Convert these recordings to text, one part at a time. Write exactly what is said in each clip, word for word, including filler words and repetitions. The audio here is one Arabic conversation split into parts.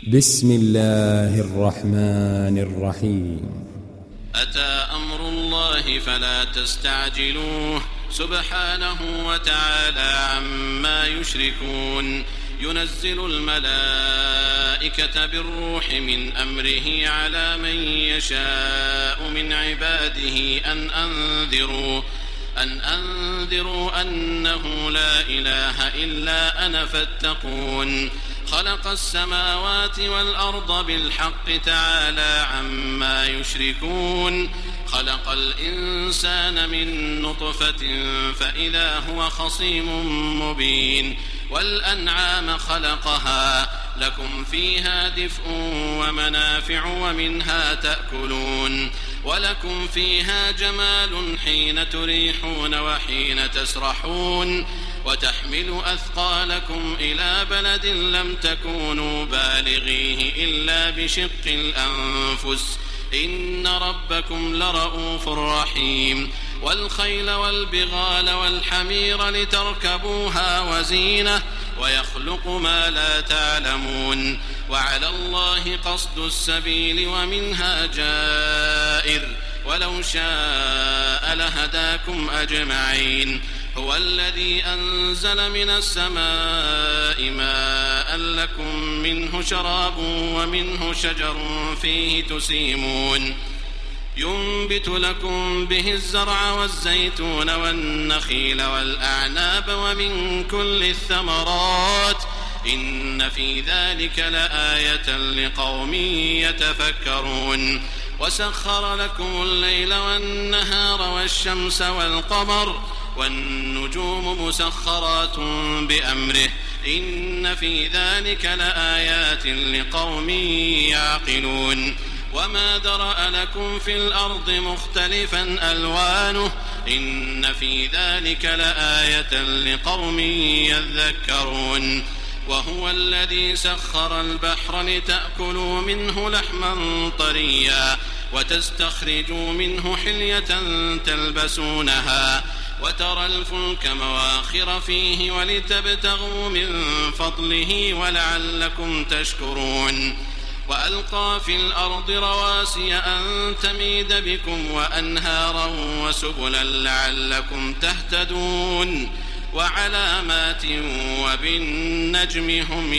بسم الله الرحمن الرحيم. أتى أمر الله فلا تستعجلوه سبحانه وتعالى عما يشركون. ينزل الملائكة بالروح من أمره على من يشاء من عباده أن أنذروا أن أنذروا أنه لا إله إلا أنا فاتقون. خلق السماوات والأرض بالحق تعالى عما يشركون. خلق الإنسان من نطفة فإذا هو خصيم مبين. والأنعام خلقها لكم فيها دفء ومنافع ومنها تأكلون. ولكم فيها جمال حين تريحون وحين تسرحون. وتحمل أثقالكم إلى بلد لم تكونوا بالغيه إلا بشق الأنفس إن ربكم لرؤوف رحيم. والخيل والبغال والحمير لتركبوها وزينة ويخلق ما لا تعلمون. وعلى الله قصد السبيل ومنها جائر ولو شاء لهداكم أجمعين. هو الذي أنزل من السماء ماء لكم منه شراب ومنه شجر فيه تسيمون. ينبت لكم به الزرع والزيتون والنخيل والأعناب ومن كل الثمرات إن في ذلك لآية لقوم يتفكرون. وسخر لكم الليل والنهار والشمس والقمر والنجوم مسخرات بأمره إن في ذلك لآيات لقوم يعقلون. وما ذرأ لكم في الأرض مختلفا ألوانه إن في ذلك لآية لقوم يذكرون. وهو الذي سخر البحر لتأكلوا منه لحما طريا وتستخرجوا منه حلية تلبسونها وترى الفلك مواخر فيه ولتبتغوا من فضله ولعلكم تشكرون. وألقى في الأرض رواسي أن تميد بكم وأنهارا وسبلا لعلكم تهتدون. وعلامات وبالنجم هم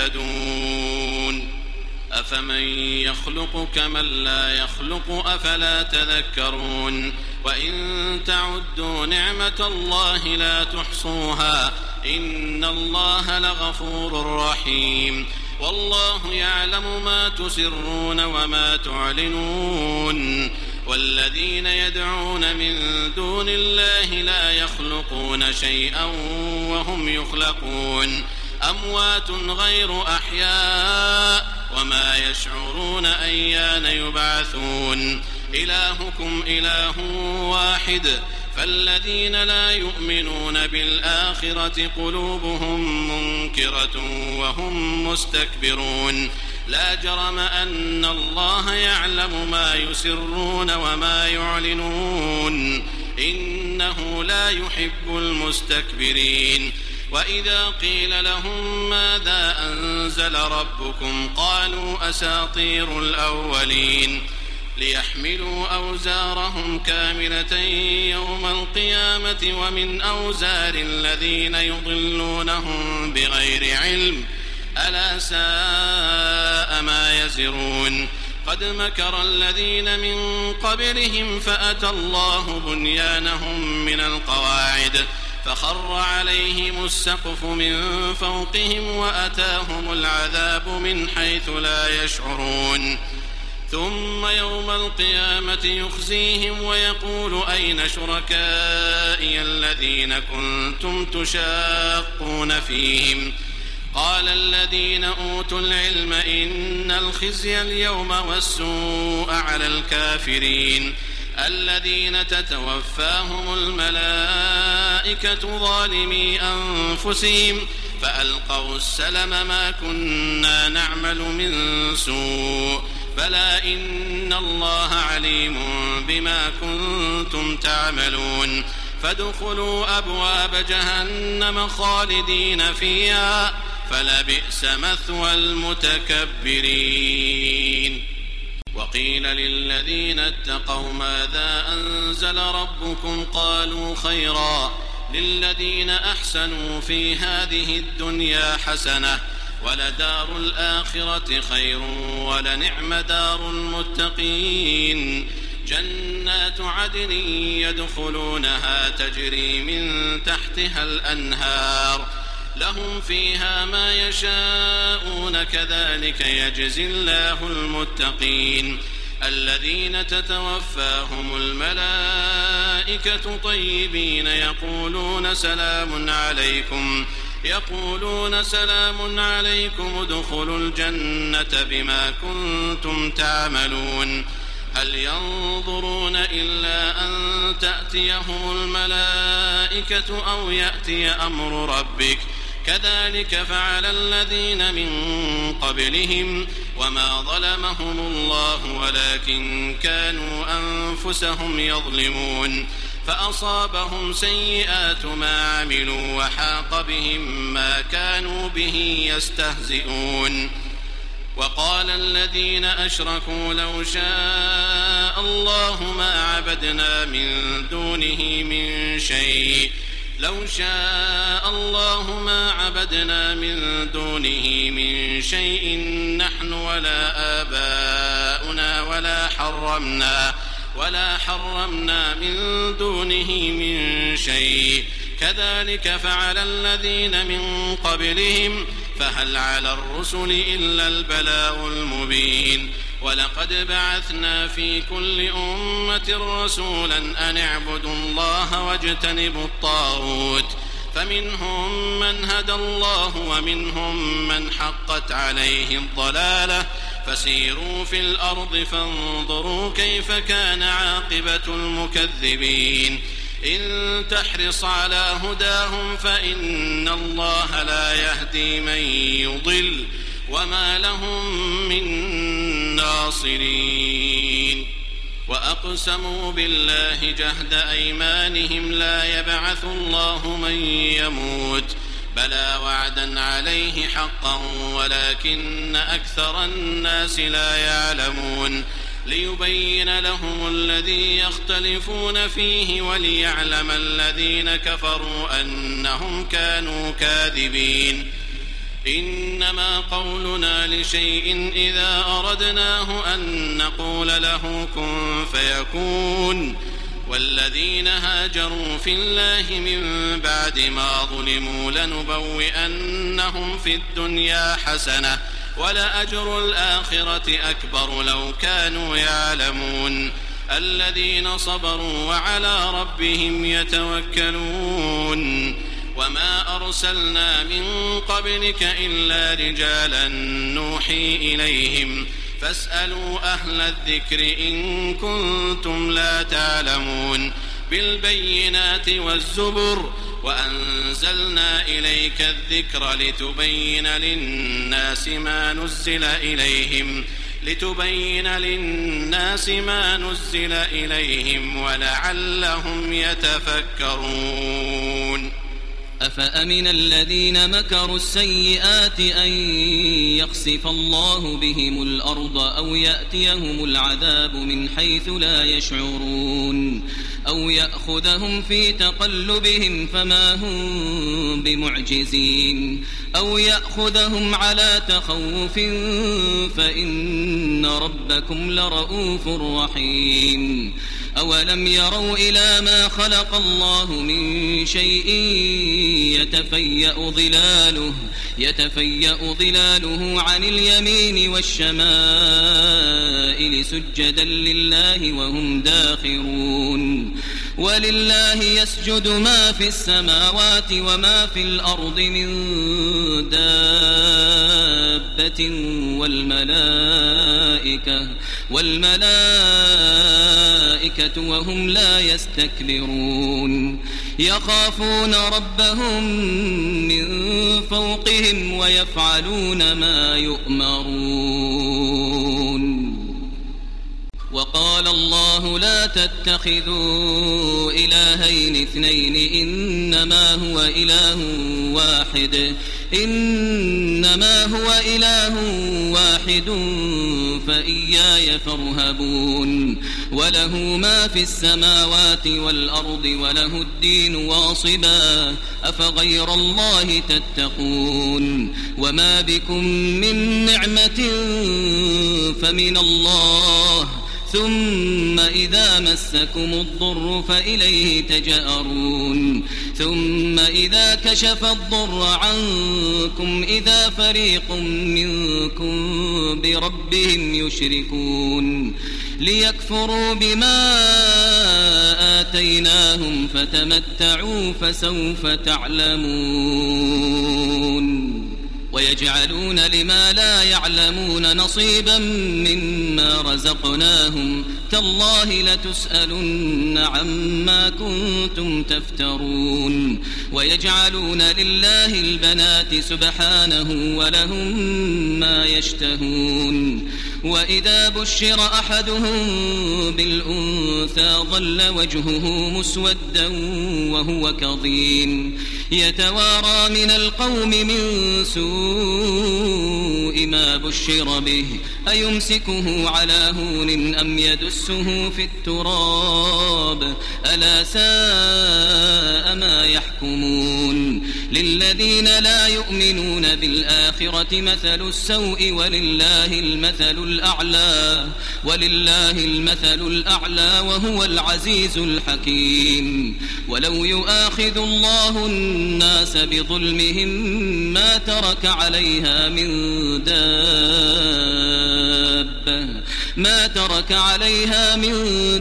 يهتدون. أفمن يخلق كمن لا يخلق أفلا تذكرون. وإن تعدوا نعمة الله لا تحصوها إن الله لغفور رحيم. والله يعلم ما تسرون وما تعلنون. والذين يدعون من دون الله لا يخلقون شيئا وهم يخلقون. أموات غير أحياء وما يشعرون أيان يبعثون. إلهكم إله واحد فالذين لا يؤمنون بالآخرة قلوبهم منكرة وهم مستكبرون. لا جرم أن الله يعلم ما يسرون وما يعلنون إنه لا يحب المستكبرين. وإذا قيل لهم ماذا أنزل ربكم قالوا أساطير الأولين. ليحملوا أوزارهم كاملة يوم القيامة ومن أوزار الذين يضلونهم بغير علم ألا ساء ما يزرون. قد مكر الذين من قبلهم فأتى الله بنيانهم من القواعد فخر عليهم السقف من فوقهم وأتاهم العذاب من حيث لا يشعرون. ثم يوم القيامة يخزيهم ويقول أين شركائي الذين كنتم تشاقون فيهم. قال الذين أوتوا العلم إن الخزي اليوم والسوء على الكافرين الذين تتوفاهم الملائكة ظالمي أنفسهم فألقوا السلم ما كنا نعمل من سوء بلى إن الله عليم بما كنتم تعملون. فادخلوا أبواب جهنم خالدين فيها فلبئس مثوى المتكبرين. وقيل للذين اتقوا ماذا أنزل ربكم قالوا خيرا للذين أحسنوا في هذه الدنيا حسنة ولدار الآخرة خير ولنعم دار المتقين. جنات عدن يدخلونها تجري من تحتها الأنهار لهم فيها ما يشاءون كذلك يجزي الله المتقين. الذين تتوفاهم الملائكة طيبين يقولون سلام عليكم يقولون سلام عليكم ادخلوا الجنة بما كنتم تعملون. هل ينظرون إلا أن تأتيهم الملائكة أو يأتي أمر ربك كذلك فعل الذين من قبلهم وما ظلمهم الله ولكن كانوا أنفسهم يظلمون. فأصابهم سيئات ما عملوا وحاق بهم ما كانوا به يستهزئون. وقال الذين أشركوا لو شاء الله ما عبدنا من دونه من شيء لو شاء الله ما عبدنا من دونه من شيء نحن ولا آباؤنا ولا حرمنا ولا حرمنا من دونه من شيء كذلك فعل الذين من قبلهم فهل على الرسل إلا البلاغ المبين. ولقد بعثنا في كل أمة رسولا أن اعبدوا الله واجتنبوا الطاغوت فمنهم من هدى الله ومنهم من حقت عليه الضلالة فسيروا في الأرض فانظروا كيف كان عاقبة المكذبين. إن تحرص على هداهم فإن الله لا يهدي من يضل وما لهم من ناصرين. وأقسموا بالله جهد أيمانهم لا يبعث الله من يموت بلى وعدا عليه حقا ولكن أكثر الناس لا يعلمون. ليبين لهم الذي يختلفون فيه وليعلم الذين كفروا أنهم كانوا كاذبين. إنما قولنا لشيء إذا أردناه أن نقول له كن فيكون. والذين هاجروا في الله من بعد ما ظلموا لنبوئنهم في الدنيا حسنة ولأجر الآخرة أكبر لو كانوا يعلمون. الذين صبروا وعلى ربهم يتوكلون. وما أرسلنا من قبلك إلا رجالا نوحي إليهم فاسألوا أهل الذكر إن كنتم لا تعلمون. بالبينات والزبر وأنزلنا إليك الذكر لتبين للناس ما نزل إليهم لتبين للناس ما نزل إليهم ولعلهم يتفكرون. أفأمن الذين مكروا السيئات أن يخسف الله بهم الأرض أو يأتيهم العذاب من حيث لا يشعرون أو يأخذهم في تقلبهم فما هم بمعجزين أو يأخذهم على تخوف فإن ربكم لرؤوف رحيم. أولم يروا إلى ما خلق الله من شيء يتفيأ ظلاله يتفيأ ظلاله عن اليمين والشمائل سجدا لله وهم داخرون. ولله يسجد ما في السماوات وما في الأرض من دابة والملائكة والملائكة وهم لا يستكبرون. يخافون ربهم من فوقهم ويفعلون ما يؤمرون. وقال الله لا تتخذوا إلهين اثنين إنما هو إله واحد إنما هو إله واحد فإياي فارهبون وله ما في السماوات والأرض وله الدين واصبا أفغير الله تتقون وما بكم من نعمة فمن الله ثم إذا مسكم الضر فإليه تجأرون ثم إذا كشف الضر عنكم إذا فريق منكم بربهم يشركون ليكفروا بما آتيناهم فتمتعوا فسوف تعلمون ويجعلون لما لا يعلمون نصيبا مما رزقناهم تالله لتسألن عما كنتم تفترون ويجعلون لله البنات سبحانه ولهم ما يشتهون وإذا بشر أحدهم بالأنثى ظل وجهه مسودا وهو كظيم يتوارى من القوم من سوء ما بشر به أيمسكه على هون أم يدسه في التراب ألا ساء ما يحكمون للذين لا يؤمنون بالآخرة مثل السوء ولله المثل الأعلى ولله المثل الأعلى وهو العزيز الحكيم ولو يؤاخذ الله الناس بظلمهم ما ترك عليها من دابة ما ترك عليها من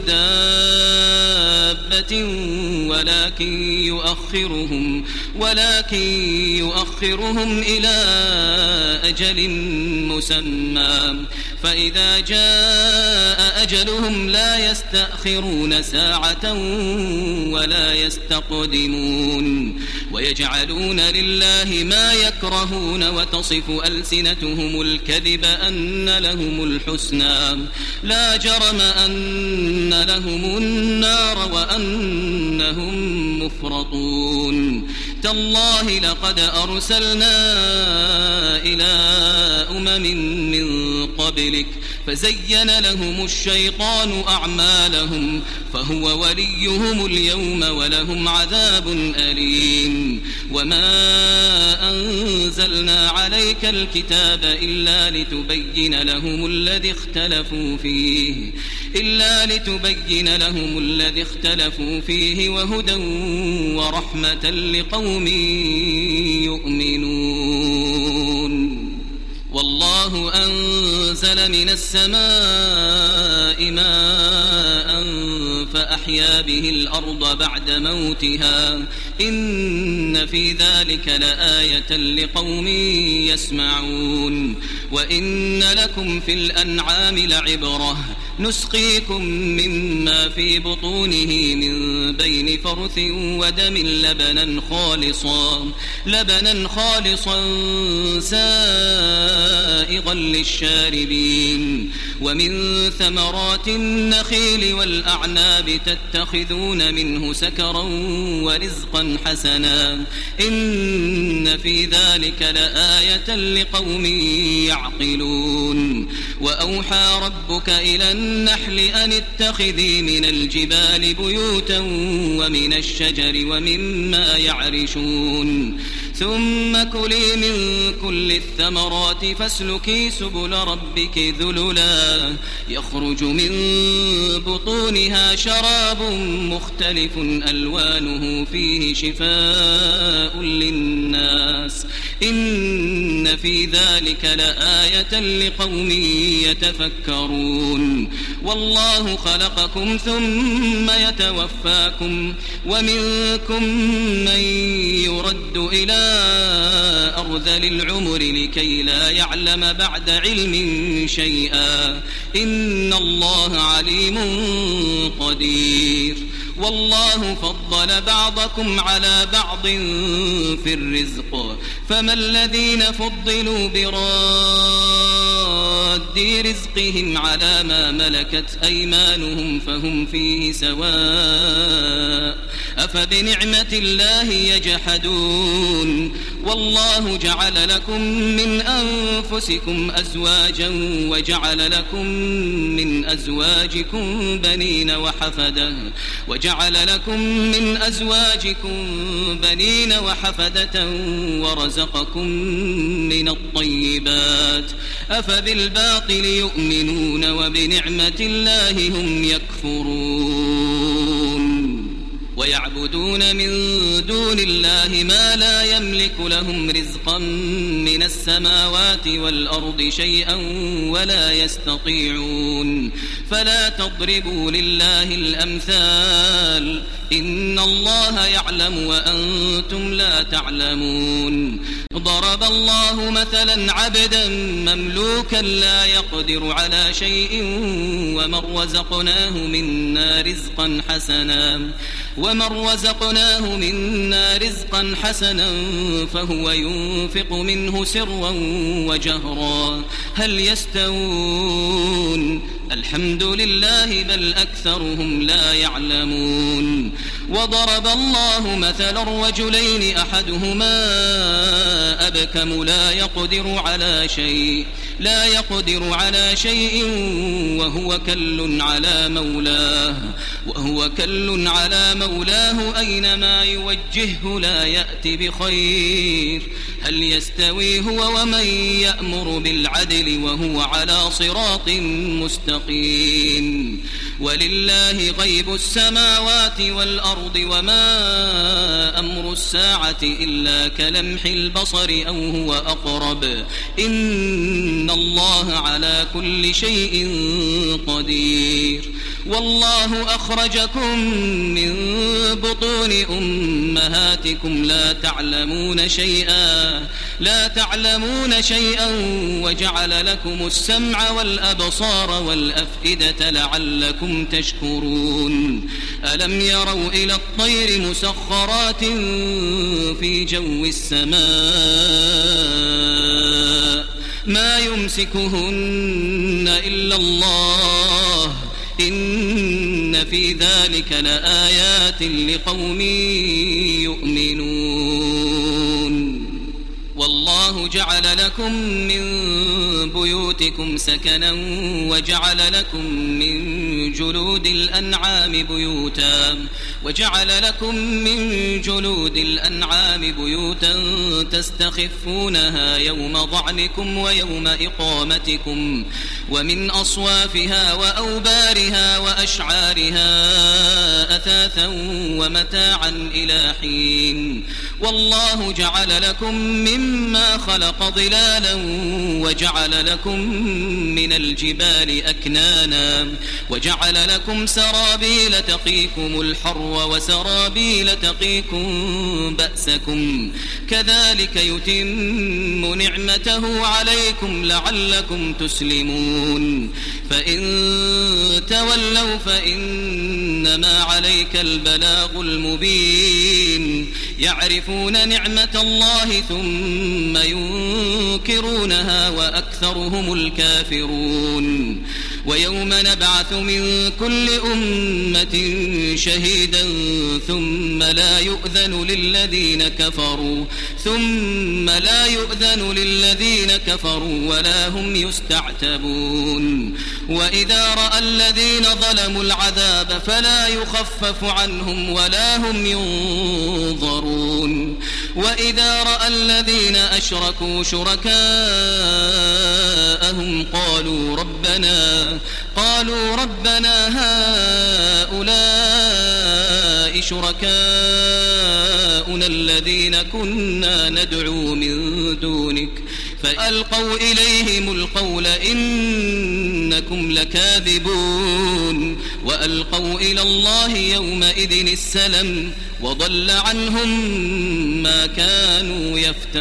دابة ولكن يؤخرهم ولكن يؤخرهم إلى أجل مسمى فإذا جاء أجلهم لا يستأخرون ساعة ولا يستقدمون ويجعلون لله ما يكرهون وتصف ألسنتهم الكذب أن لهم الحسنى لا جرم أن لهم النار وأنهم مفرطون تالله لقد أرسلنا إلى أمم من قبلك فزين لهم الشيطان أعمالهم فهو وليهم اليوم ولهم عذاب أليم وما أنزلنا عليك الكتاب إلا لتبين لهم الذي اختلفوا فيه إلا لتبين لهم الذي اختلفوا فيه وهدى ورحمة لقوم يؤمنون والله أنزل من السماء ماء فأحيا به الأرض بعد موتها إن في ذلك لآية لقوم يسمعون وإن لكم في الأنعام لعبرة نسقيكم مما في بطونه من بين فرث ودم لبنا خالصا لبنا خالصا سائغا للشاربين ومن ثمرات النخيل والأعناب تتخذون منه سكرا ورزقا حسنا إن في ذلك لآية لقوم يعقلون وأوحى ربك إلى النحل أن اتخذي من الجبال بيوتا ومن الشجر ومما يعرشون ثم كلي من كل الثمرات فاسلكي سبل ربك ذللا يخرج من بطونها شراب مختلف ألوانه فيه شفاء للناس إن في ذلك لآية لقوم يتفكرون والله خلقكم ثم يتوفاكم ومنكم من يرد إلى أرذل العمر لكي لا يعلم بعد علم شيئا إن الله عليم قدير والله فضل بعضكم على بعض في الرزق فما الذين فضلوا براد رزقهم على ما ملكت أيمانهم فهم فيه سواء أفبنعمة الله يجحدون والله جعل لكم من أنفسكم أزواجا وجعل لكم من أزواجكم بنين وحفدة وجعل لكم من أزواجكم بنين وحفدة ورزقكم من الطيبات أفبالباطل يؤمنون وبنعمة الله هم يكفرون ويعبدون من دون الله ما لا يملك لهم رزقا من السماوات والأرض شيئا ولا يستطيعون فلا تضربوا لله الأمثال إن الله يعلم وأنتم لا تعلمون ضرب الله مثلا عبدا مملوكا لا يقدر على شيء ومن رزقناه منا رزقا حسنا ومن رزقناه منا رزقا حسنا فهو ينفق منه سرا وجهرا هل يستوون الحمد لله بل أكثرهم لا يعلمون وضرب الله مثلا رجلين أحدهما أبكم لا يقدر على شيء لا يقدر على شيء وهو كل على مولاه وهو كل على مولاه أينما يوجهه لا يأتي بخير هل يستوي هو ومن يأمر بالعدل وهو على صراط مستقيم ولله غيب السماوات والأرض وما أمر الساعة إلا كلمح البصر أو هو أقرب إن الله على كل شيء قدير والله أخرجكم من بطون أمهاتكم لا تعلمون شيئا لا تعلمون شيئا وجعل لكم السمع والأبصار والأفئدة لعلكم تشكرون ألم يروا إلى الطير مسخرات في جو السماء ما يمسكهن إلا الله إن في ذلك لآيات لقوم يؤمنون والله جعل لكم من بيوتكم سكنا وجعل لكم من جلود الأنعام بيوتا وجعل لكم من جلود الأنعام بيوتا تستخفونها يوم ضعنكم ويوم إقامتكم ومن أصوافها وأوبارها وأشعارها أثاثا ومتاعا إلى حين والله جعل لكم مما خلق ظلالا وجعل لكم من الجبال أكنانا وجعل لكم سرابيل تقيكم الحر وسرابيل تقيكم بأسكم كذلك يتم نعمته عليكم لعلكم تسلمون فإن تولوا فإنما عليك البلاغ المبين يعرفون نعمة الله ثم ينكرونها وأكثرهم الكافرون ويوم نبعث من كل أمة شهيدا ثم لا يؤذن للذين كفروا ثم لا يؤذن للذين كفروا ولا هم يستعتبون وإذا رأى الذين ظلموا العذاب فلا يخفف عنهم ولا هم ينظرون وإذا رأى الذين أشركوا شركاءهم قالوا ربنا قالوا ربنا هؤلاء شركاؤنا الذين كنا ندعو من دونك فألقوا إليهم القول إنكم لكاذبون وألقوا إلى الله يومئذ السلم وضل عنهم ما كانوا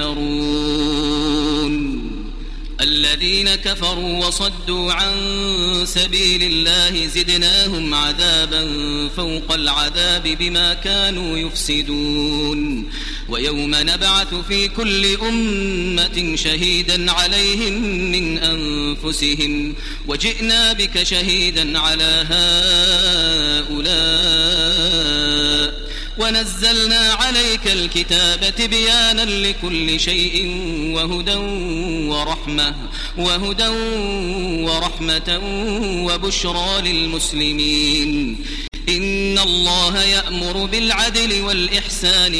يفترون الذين كفروا وصدوا عن سبيل الله زدناهم عذابا فوق العذاب بما كانوا يفسدون ويوم نبعث في كل أمة شهيدا عليهم من أنفسهم وجئنا بك شهيدا على هؤلاء ونزلنا عليك الكتاب تبيانا لكل شيء وهدى ورحمة وهدى ورحمة وبشرى للمسلمين. إن الله يأمر بالعدل والإحسان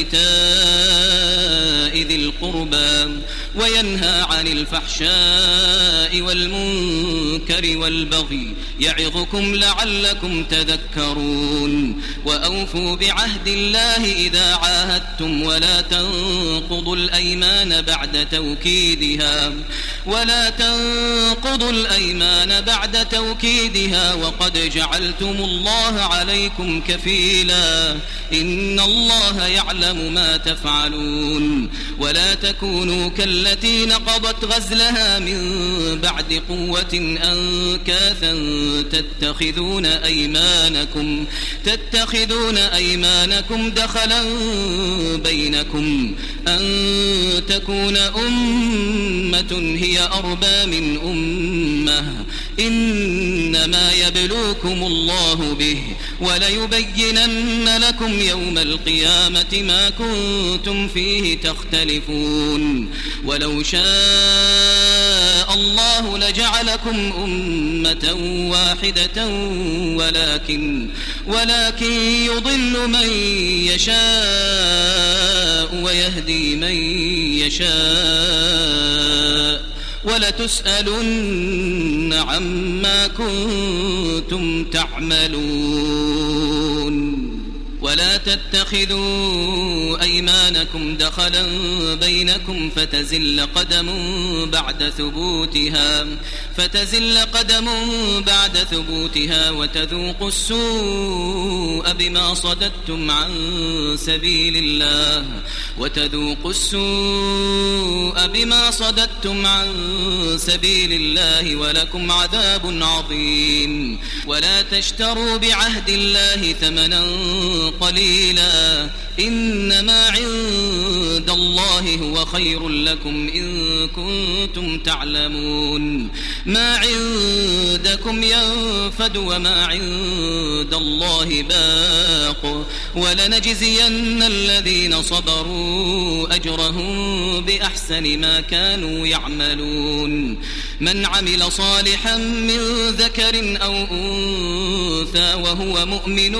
وإيتاء ذي القربى وينهى عن الفحشاء والمنكر والبغي يعظكم لعلكم تذكرون. وأوفوا بعهد الله إذا عاهدتم ولا تنقضوا الأيمان بعد توكيدها ولا تنقضوا الأيمان بعد توكيدها وقد جعلتم الله عليكم كفيلا إن الله يعلم ما تفعلون. ولا تكونوا كالتي نقضت غزلها من بعد قوة أنكاثا تتخذون أيمانكم تتخذون أيمانكم دخلا بينكم أن تكون أمة هي أربى من أمة إنما يبلوكم الله به وليبينن لكم يوم القيامة ما كنتم فيه تختلفون. ولو شاء الله لجعلكم أمة واحدة ولكن ولكن يضل من يشاء ويهدي من يشاء ولتسألن عما كنتم تعملون. ولا تتخذوا أيمانكم دخلا بينكم فتزل قدم بعد ثبوتها فتزل قدم بعد ثبوتها وتذوقوا السوء بما صددتم عن سبيل الله وتذوقوا السوء بما صددتم عن سبيل الله ولكم عذاب عظيم. ولا تشتروا بعهد الله ثمنا قليلا إنما عند الله هو خير لكم إن كنتم تعلمون. ما عندكم ينفد وما عند الله باق ولنجزين الذين صبروا أجرهم بأحسن ما كانوا يعملون. من عمل صالحا من ذكر أو أنثى وهو مؤمن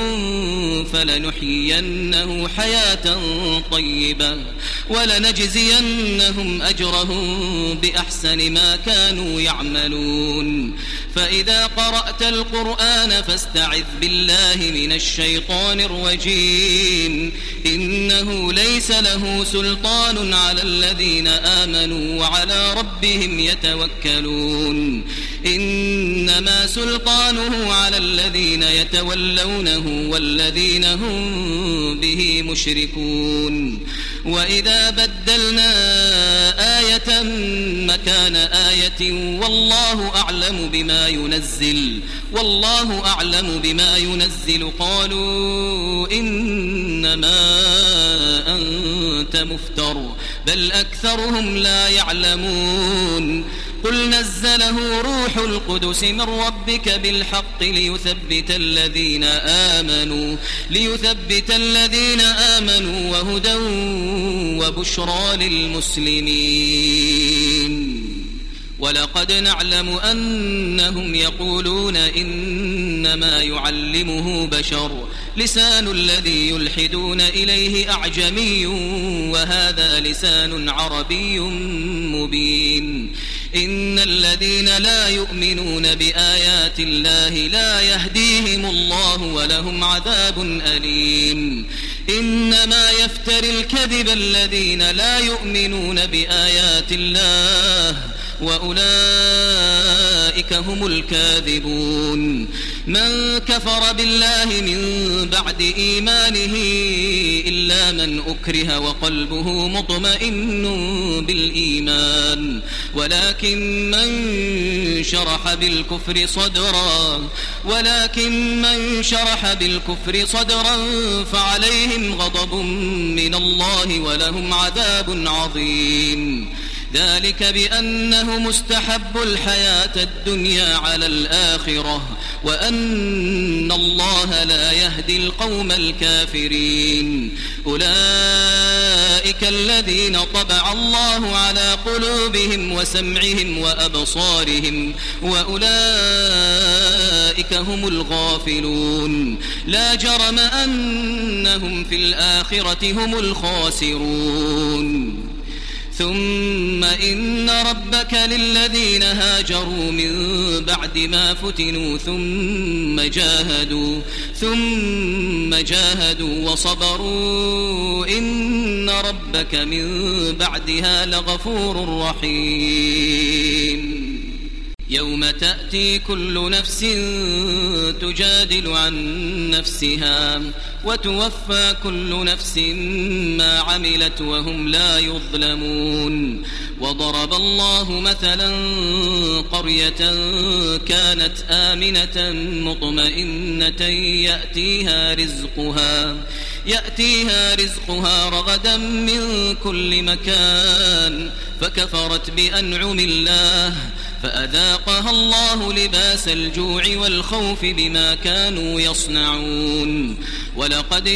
فلنحيينه حياة طيبة ولنجزينهم أجرهم بأحسن ما كانوا يعملون. فإذا قرأت القرآن فاستعذ بالله من الشيطان الرجيم إنه ليس له سلطان على الذين آمنوا وعلى ربهم يتوكلون. إنما سلطانه على الذين يتولونه والذين هم به مشركون. وإذا بدلنا آية مكان آية والله أعلم بما ينزل والله أعلم بما ينزل قالوا إنما أنت مفتر بل أكثرهم لا يعلمون. قل نزله روح القدس من ربك بالحق ليثبت الذين آمنوا ليثبت الذين آمنوا وهدى وبشرى للمسلمين. ولقد نعلم أنهم يقولون إنما يعلمه بشر لسان الذي يلحدون إليه أعجمي وهذا لسان عربي مبين. إن الذين لا يؤمنون بآيات الله لا يهديهم الله ولهم عذاب أليم. إنما يفتري الكذب الذين لا يؤمنون بآيات الله وأولئك هم الكاذبون. من كفر بالله من بعد إيمانه إلا من أكره وقلبه مطمئن بالإيمان ولكن من شرح بالكفر صدرا ولكن من شرح بالكفر صدرا فعليهم غضب من الله ولهم عذاب عظيم. ذلك بأنه مستحب الحياة الدنيا على الآخرة وأن الله لا يهدي القوم الكافرين. أولئك الذين طبع الله على قلوبهم وسمعهم وأبصارهم وأولئك هم الغافلون. لا جرم أنهم في الآخرة هم الخاسرون. ثم إن ربك للذين هاجروا من بعد ما فتنوا ثم جاهدوا ثم جاهدوا وصبروا إن ربك من بعدها لغفور رحيم. يوم تأتي كل نفس تجادل عن نفسها وتوفى كل نفس ما عملت وهم لا يظلمون. وضرب الله مثلا قرية كانت آمنة مطمئنة يأتيها رزقها يأتيها رزقها رغدا من كل مكان فكفرت بأنعم الله فأذاقها الله لباس الجوع والخوف بما كانوا يصنعون. ولقد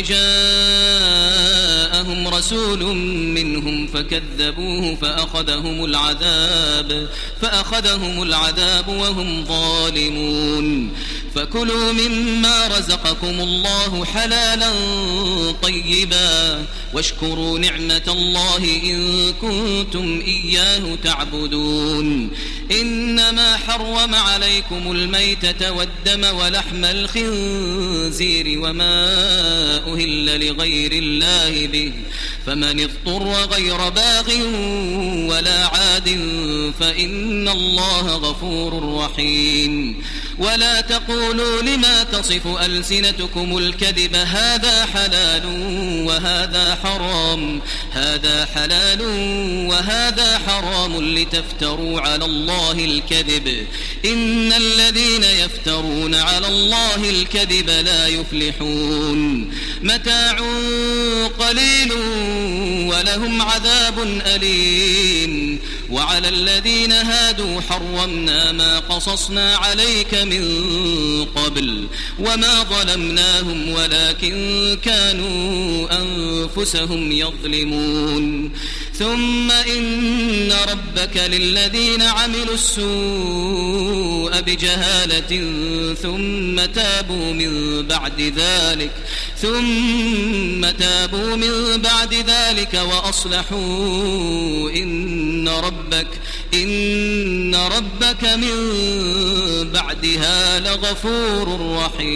جاءهم رسول منهم فكذبوه فأخذهم العذاب فأخذهم العذاب وهم ظالمون. فكلوا مما رزقكم الله حلالا طيبا واشكروا نعمة الله إن كنتم إياه تعبدون. إنما حرم عليكم الميتة والدم ولحم الخنزير وما أهل لغير الله به فمن اضطر غير باغ ولا عاد فإن الله غفور رحيم. ولا تقولوا لما تصف ألسنتكم الكذب هذا حلال وهذا حرام هذا حلال وهذا حرام لتفتروا على الله الكذب إن الذين يفترون على الله الكذب لا يفلحون. متاع قليل ولهم عذاب أليم. وعلى الذين هادوا حرمنا ما قصصنا عليك من قبل وما ظلمناهم ولكن كانوا أنفسهم يظلمون. ثم إن ربك للذين عملوا السوء بجهالة ثم تابوا من بعد ذلك ثم تابوا من بعد ذلك وأصلحوا إن ربك إن ربك من بعدها لغفور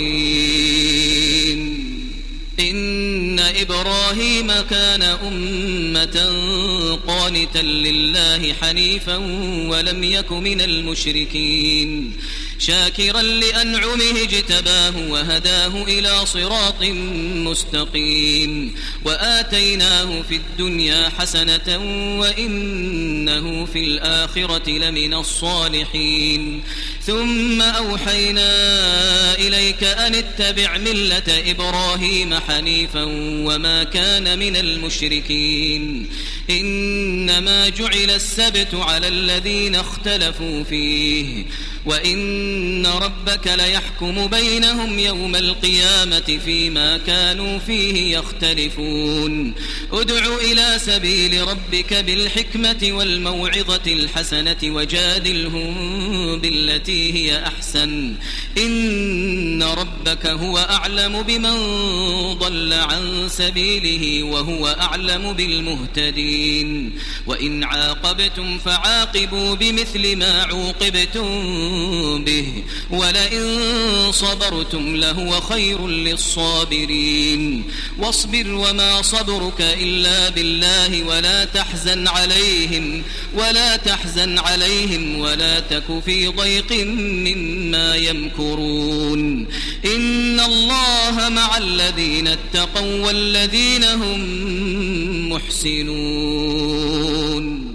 رحيم. إن إبراهيم كان أمة قانتا لله حنيفا ولم يك من المشركين شاكرا لأنعمه اجتباه وهداه إلى صراط مستقيم. وآتيناه في الدنيا حسنة وإنه في الآخرة لمن الصالحين. ثم أوحينا إليك أن اتبع ملة إبراهيم حنيفا وما كان من المشركين. إنما جعل السبت على الذين اختلفوا فيه وإن ربك ليحكم بينهم يوم القيامة فيما كانوا فيه يختلفون. ادع إلى سبيل ربك بالحكمة والموعظة الحسنة وجادلهم بالتي هي أحسن إن ربك هو أعلم بمن ضل عن سبيله وهو أعلم بالمهتدين. وإن عاقبتم فعاقبوا بمثل ما عوقبتم به ولئن صبرتم لهو خير للصابرين. واصبر وما صبرك إلا بالله ولا تحزن عليهم ولا تحزن عليهم ولا تك في ضيق مما يمكرون. إن الله مع الذين اتقوا والذين هم محسنون.